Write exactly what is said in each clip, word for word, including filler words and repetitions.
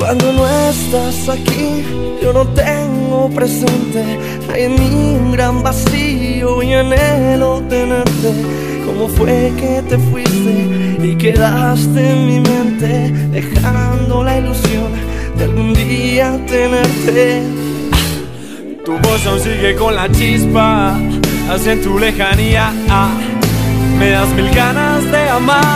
Cuando no estás aquí, yo no tengo presente. Hay en mí un gran vacío y anhelo tenerte. ¿Cómo fue que te fuiste y quedaste en mi mente, dejando la ilusión de algún día tenerte? Tu voz aún sigue con la chispa, así en tu lejanía. Ah, me das mil ganas de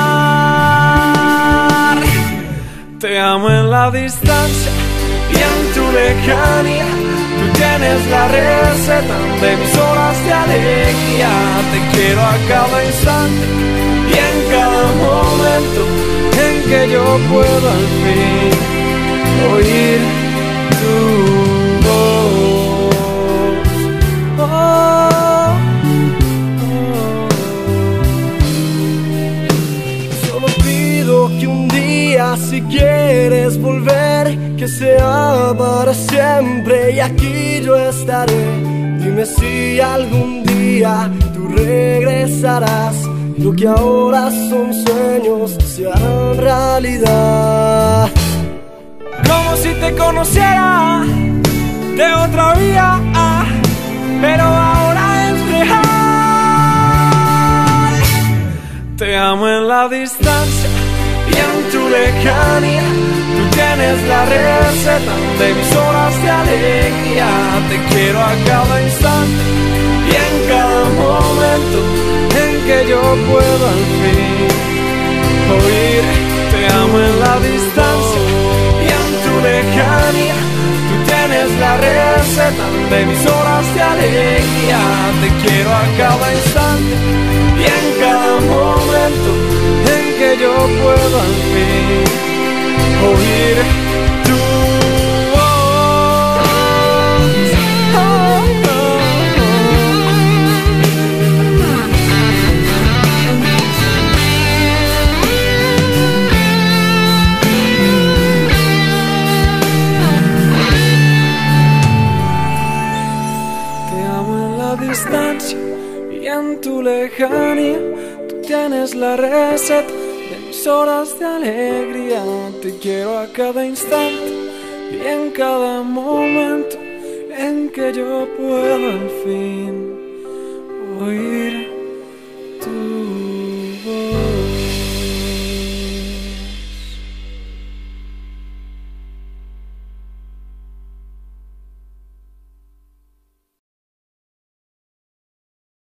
amar. Te amo en la distancia y en tu lejanía. Tú tienes la receta de mis horas de alegría. Te quiero a cada instante y en cada momento en que yo puedo al fin oír tu voz. Oh, oh. Solo pido que un día, si quieres volver, que sea para siempre y aquí yo estaré. Dime si algún día tú regresarás, lo que ahora son sueños se harán realidad. Como si te conociera de otra vida, pero ahora es real. Te amo en la distancia y en tu lejanía. Tú tienes la receta de mis horas de alegría. Te quiero a cada instante y en cada momento en que yo puedo al fin oír. Te amo en la distancia y en tu lejanía. Tú tienes la receta de mis horas de alegría. Te quiero a cada instante y en cada momento en que yo puedo al fin oír tu voz. Oh, oh, oh. Te amo en la distancia y en tu lejanía. Tú tienes la receta de mis horas de alegría. Te quiero a cada instante y en cada momento en que yo puedo al fin oír.